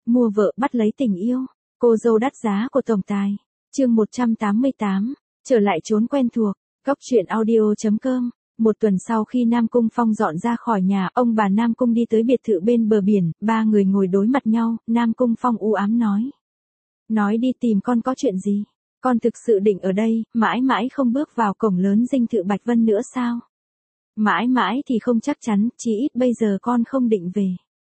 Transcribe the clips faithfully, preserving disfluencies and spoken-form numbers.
mua vợ bắt lấy tình yêu. Cô dâu đắt giá của tổng tài. Chương một trăm tám mươi tám, trở lại chốn quen thuộc. Góc truyện audio chấm com. Một tuần sau khi Nam Cung Phong dọn ra khỏi nhà, ông bà Nam Cung đi tới biệt thự bên bờ biển, ba người ngồi đối mặt nhau, Nam Cung Phong u ám nói. Nói đi, tìm con có chuyện gì? Con thực sự định ở đây, mãi mãi không bước vào cổng lớn dinh thự Bạch Vân nữa sao? Mãi mãi thì không chắc chắn, chỉ ít bây giờ con không định về.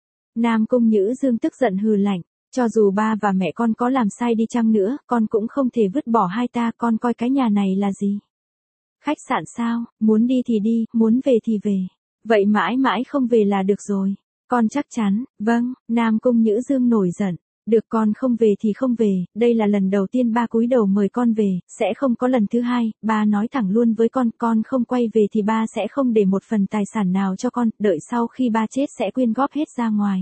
Nam Cung Nhữ Dương tức giận hừ lạnh, cho dù ba và mẹ con có làm sai đi chăng nữa, con cũng không thể vứt bỏ hai ta, con coi cái nhà này là gì? Khách sạn sao, muốn đi thì đi, muốn về thì về. Vậy mãi mãi không về là được rồi. Con chắc chắn, vâng, Nam Cung Nhữ Dương nổi giận. Được, con không về thì không về, đây là lần đầu tiên ba cúi đầu mời con về, sẽ không có lần thứ hai, ba nói thẳng luôn với con, con không quay về thì ba sẽ không để một phần tài sản nào cho con, đợi sau khi ba chết sẽ quyên góp hết ra ngoài.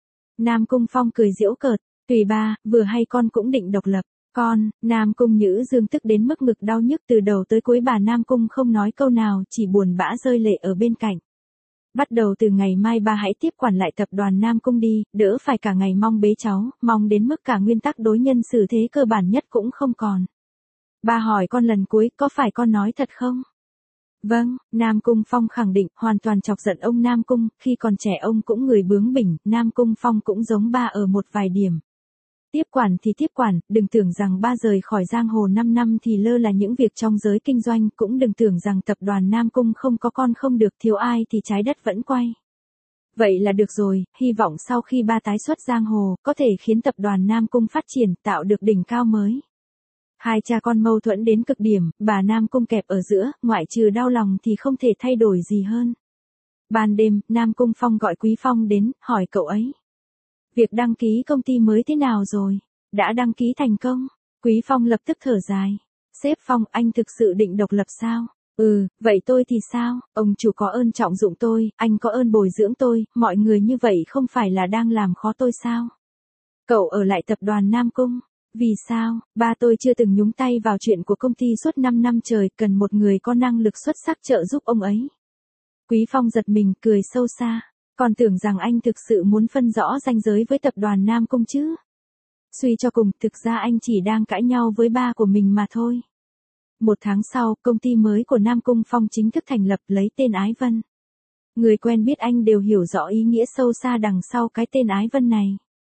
Nam Cung Phong cười giễu cợt, tùy ba, vừa hay con cũng định độc lập. Con, Nam Cung Nhữ Dương tức đến mức ngực đau nhức từ đầu tới cuối, bà Nam Cung không nói câu nào, chỉ buồn bã rơi lệ ở bên cạnh. Bắt đầu từ ngày mai ba hãy tiếp quản lại tập đoàn Nam Cung đi, đỡ phải cả ngày mong bế cháu, mong đến mức cả nguyên tắc đối nhân xử thế cơ bản nhất cũng không còn. Ba hỏi con lần cuối, có phải con nói thật không? Vâng, Nam Cung Phong khẳng định, hoàn toàn chọc giận ông Nam Cung, khi còn trẻ ông cũng người bướng bỉnh, Nam Cung Phong cũng giống ba ở một vài điểm. Tiếp quản thì tiếp quản, đừng tưởng rằng ba rời khỏi giang hồ năm năm thì lơ là những việc trong giới kinh doanh, cũng đừng tưởng rằng tập đoàn Nam Cung không có con không được, thiếu ai thì trái đất vẫn quay. Vậy là được rồi, hy vọng sau khi ba tái xuất giang hồ, có thể khiến tập đoàn Nam Cung phát triển, tạo được đỉnh cao mới. Hai cha con mâu thuẫn đến cực điểm, bà Nam Cung kẹp ở giữa, ngoại trừ đau lòng thì không thể thay đổi gì hơn. Ban đêm, Nam Cung Phong gọi Quý Phong đến, hỏi cậu ấy. Việc đăng ký công ty mới thế nào rồi? Đã đăng ký thành công? Quý Phong lập tức thở dài. Sếp Phong, anh thực sự định độc lập sao? Ừ, vậy tôi thì sao? Ông chủ có ơn trọng dụng tôi, anh có ơn bồi dưỡng tôi, mọi người như vậy không phải là đang làm khó tôi sao? Cậu ở lại tập đoàn Nam Cung. Vì sao? Ba tôi chưa từng nhúng tay vào chuyện của công ty suốt năm năm trời, cần một người có năng lực xuất sắc trợ giúp ông ấy. Quý Phong giật mình, cười sâu xa. Còn tưởng rằng anh thực sự muốn phân rõ ranh giới với tập đoàn Nam Cung chứ. Suy cho cùng, thực ra anh chỉ đang cãi nhau với ba của mình mà thôi. Một tháng sau, công ty mới của Nam Cung Phong chính thức thành lập, lấy tên Ái Vân. Người quen biết anh đều hiểu rõ ý nghĩa sâu xa đằng sau cái tên Ái Vân này.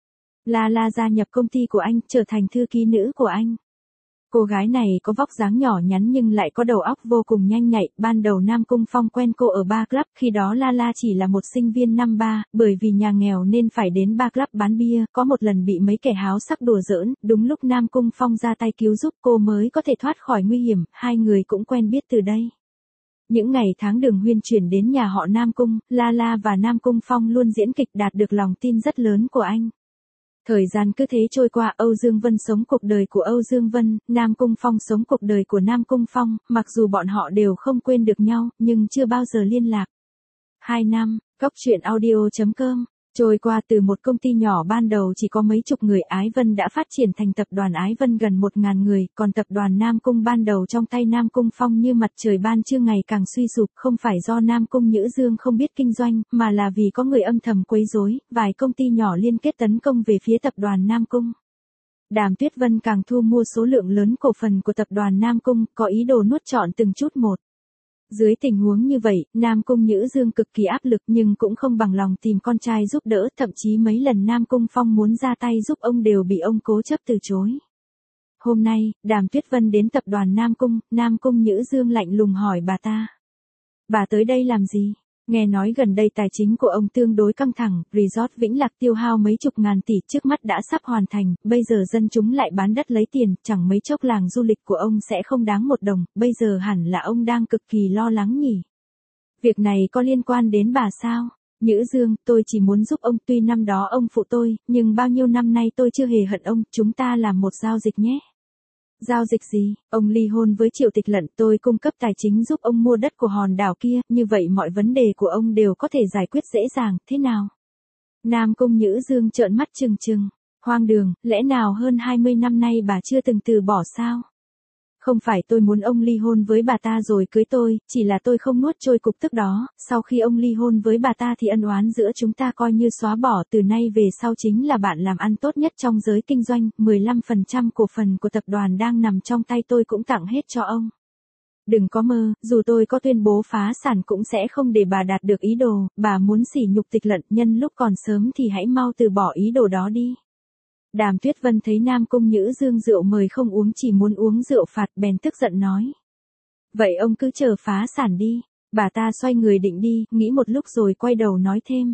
La La gia nhập công ty của anh, trở thành thư ký nữ của anh. Cô gái này có vóc dáng nhỏ nhắn nhưng lại có đầu óc vô cùng nhanh nhạy, ban đầu Nam Cung Phong quen cô ở bar club, khi đó La La chỉ là một sinh viên năm ba, bởi vì nhà nghèo nên phải đến bar club bán bia, có một lần bị mấy kẻ háo sắc đùa giỡn, đúng lúc Nam Cung Phong ra tay cứu giúp cô mới có thể thoát khỏi nguy hiểm, hai người cũng quen biết từ đây. Những ngày tháng Đường Huyên chuyển đến nhà họ Nam Cung, La La và Nam Cung Phong luôn diễn kịch, đạt được lòng tin rất lớn của anh. Thời gian cứ thế trôi qua, Âu Dương Vân sống cuộc đời của Âu Dương Vân, Nam Cung Phong sống cuộc đời của Nam Cung Phong, mặc dù bọn họ đều không quên được nhau, nhưng chưa bao giờ liên lạc. Hai năm, góc truyện audio chấm com, trôi qua, từ một công ty nhỏ ban đầu chỉ có mấy chục người, Ái Vân đã phát triển thành tập đoàn Ái Vân gần một ngàn người, còn tập đoàn Nam Cung ban đầu trong tay Nam Cung Phong như mặt trời ban trưa ngày càng suy sụp, không phải do Nam Cung Nhữ Dương không biết kinh doanh, mà là vì có người âm thầm quấy rối, vài công ty nhỏ liên kết tấn công về phía tập đoàn Nam Cung. Đàm Tuyết Vân càng thu mua số lượng lớn cổ phần của tập đoàn Nam Cung, có ý đồ nuốt trọn từng chút một. Dưới tình huống như vậy, Nam Cung Nhữ Dương cực kỳ áp lực nhưng cũng không bằng lòng tìm con trai giúp đỡ, thậm chí mấy lần Nam Cung Phong muốn ra tay giúp ông đều bị ông cố chấp từ chối. Hôm nay, Đàm Tuyết Vân đến tập đoàn Nam Cung, Nam Cung Nhữ Dương lạnh lùng hỏi bà ta. Bà tới đây làm gì? Nghe nói gần đây tài chính của ông tương đối căng thẳng, resort Vĩnh Lạc tiêu hao mấy chục ngàn tỷ, trước mắt đã sắp hoàn thành, bây giờ dân chúng lại bán đất lấy tiền, chẳng mấy chốc làng du lịch của ông sẽ không đáng một đồng, bây giờ hẳn là ông đang cực kỳ lo lắng nhỉ. Việc này có liên quan đến bà sao? Nhữ Dương, tôi chỉ muốn giúp ông, tuy năm đó ông phụ tôi, nhưng bao nhiêu năm nay tôi chưa hề hận ông, chúng ta làm một giao dịch nhé. Giao dịch gì? Ông ly hôn với Triệu Tịch Lận, tôi cung cấp tài chính giúp ông mua đất của hòn đảo kia, như vậy mọi vấn đề của ông đều có thể giải quyết dễ dàng, thế nào? Nam Cung Nhữ Dương trợn mắt trừng trừng. Hoang đường, lẽ nào hơn hai mươi năm nay bà chưa từng từ bỏ sao? Không phải tôi muốn ông ly hôn với bà ta rồi cưới tôi, chỉ là tôi không nuốt trôi cục tức đó, sau khi ông ly hôn với bà ta thì ân oán giữa chúng ta coi như xóa bỏ, từ nay về sau chính là bạn làm ăn tốt nhất trong giới kinh doanh, mười lăm phần trăm cổ phần của tập đoàn đang nằm trong tay tôi cũng tặng hết cho ông. Đừng có mơ, dù tôi có tuyên bố phá sản cũng sẽ không để bà đạt được ý đồ, bà muốn sỉ nhục Tịch Lận, nhân lúc còn sớm thì hãy mau từ bỏ ý đồ đó đi. Đàm Tuyết Vân thấy Nam Cung Nhữ Dương rượu mời không uống chỉ muốn uống rượu phạt bèn tức giận nói. Vậy ông cứ chờ phá sản đi. Bà ta xoay người định đi, nghĩ một lúc rồi quay đầu nói thêm.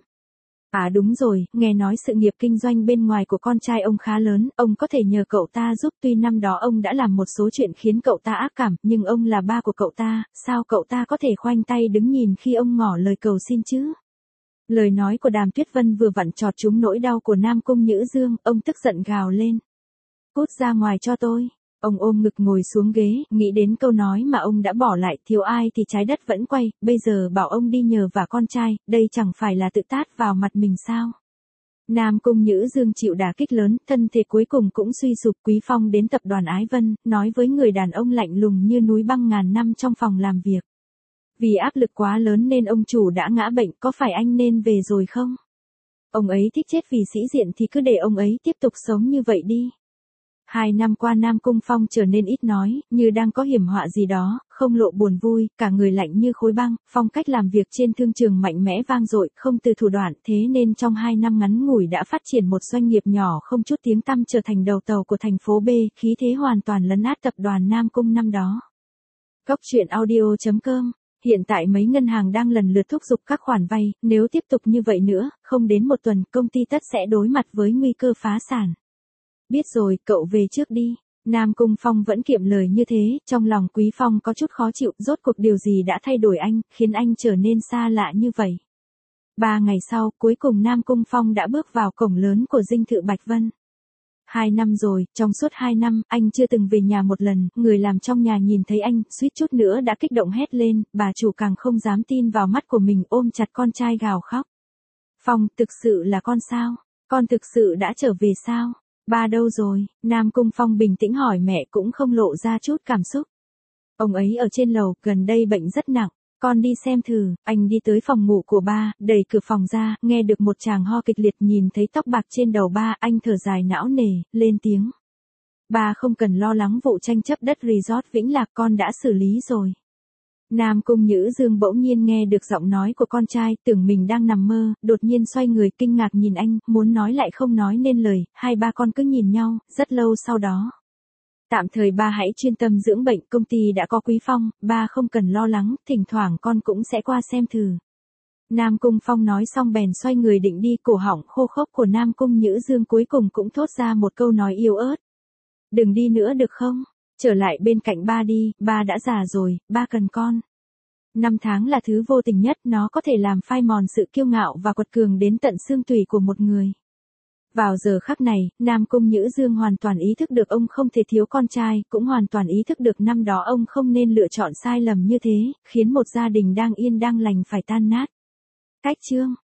À đúng rồi, nghe nói sự nghiệp kinh doanh bên ngoài của con trai ông khá lớn, ông có thể nhờ cậu ta giúp, tuy năm đó ông đã làm một số chuyện khiến cậu ta ác cảm, nhưng ông là ba của cậu ta, sao cậu ta có thể khoanh tay đứng nhìn khi ông ngỏ lời cầu xin chứ? Lời nói của Đàm Tuyết Vân vừa vặn chọt trúng nỗi đau của Nam Cung Nhữ Dương, ông tức giận gào lên. Cút ra ngoài cho tôi. Ông ôm ngực ngồi xuống ghế, nghĩ đến câu nói mà ông đã bỏ lại, thiếu ai thì trái đất vẫn quay, bây giờ bảo ông đi nhờ vả con trai, đây chẳng phải là tự tát vào mặt mình sao? Nam Cung Nhữ Dương chịu đả kích lớn, thân thể cuối cùng cũng suy sụp. Quý Phong đến tập đoàn Ái Vân, nói với người đàn ông lạnh lùng như núi băng ngàn năm trong phòng làm việc. Vì áp lực quá lớn nên ông chủ đã ngã bệnh, có phải anh nên về rồi không? Ông ấy thích chết vì sĩ diện thì cứ để ông ấy tiếp tục sống như vậy đi. Hai năm qua Nam Cung Phong trở nên ít nói, như đang có hiểm họa gì đó, không lộ buồn vui, cả người lạnh như khối băng, phong cách làm việc trên thương trường mạnh mẽ vang dội, không từ thủ đoạn, thế nên trong hai năm ngắn ngủi đã phát triển một doanh nghiệp nhỏ không chút tiếng tăm trở thành đầu tàu của thành phố B, khí thế hoàn toàn lấn át tập đoàn Nam Cung năm đó. Cốc truyện audio chấm com. Hiện tại mấy ngân hàng đang lần lượt thúc giục các khoản vay, nếu tiếp tục như vậy nữa, không đến một tuần, công ty tất sẽ đối mặt với nguy cơ phá sản. Biết rồi, cậu về trước đi. Nam Cung Phong vẫn kiệm lời như thế, trong lòng Quý Phong có chút khó chịu, rốt cuộc điều gì đã thay đổi anh, khiến anh trở nên xa lạ như vậy. Ba ngày sau, cuối cùng Nam Cung Phong đã bước vào cổng lớn của dinh thự Bạch Vân. Hai năm rồi, trong suốt hai năm, anh chưa từng về nhà một lần, người làm trong nhà nhìn thấy anh, suýt chút nữa đã kích động hét lên, bà chủ càng không dám tin vào mắt của mình, ôm chặt con trai gào khóc. Phong, thực sự là con sao? Con thực sự đã trở về sao? Ba đâu rồi? Nam Cung Phong bình tĩnh hỏi mẹ cũng không lộ ra chút cảm xúc. Ông ấy ở trên lầu, gần đây bệnh rất nặng. Con đi xem thử. Anh đi tới phòng ngủ của ba, đẩy cửa phòng ra, nghe được một tràng ho kịch liệt, nhìn thấy tóc bạc trên đầu ba, anh thở dài não nề, lên tiếng. Ba không cần lo lắng vụ tranh chấp đất resort Vĩnh Lạc, con đã xử lý rồi. Nam Cung Nhữ Dương bỗng nhiên nghe được giọng nói của con trai, tưởng mình đang nằm mơ, đột nhiên xoay người kinh ngạc nhìn anh, muốn nói lại không nói nên lời, hai ba con cứ nhìn nhau, rất lâu sau đó. Tạm thời ba hãy chuyên tâm dưỡng bệnh, công ty đã có Quý Phong, ba không cần lo lắng, thỉnh thoảng con cũng sẽ qua xem thử. Nam Cung Phong nói xong bèn xoay người định đi, cổ họng khô khốc của Nam Cung Nhữ Dương cuối cùng cũng thốt ra một câu nói yếu ớt. Đừng đi nữa được không? Trở lại bên cạnh ba đi, ba đã già rồi, ba cần con. Năm tháng là thứ vô tình nhất, nó có thể làm phai mòn sự kiêu ngạo và quật cường đến tận xương tủy của một người. Vào giờ khắc này, Nam Cung Nhữ Dương hoàn toàn ý thức được ông không thể thiếu con trai, cũng hoàn toàn ý thức được năm đó ông không nên lựa chọn sai lầm như thế, khiến một gia đình đang yên đang lành phải tan nát. Cách chương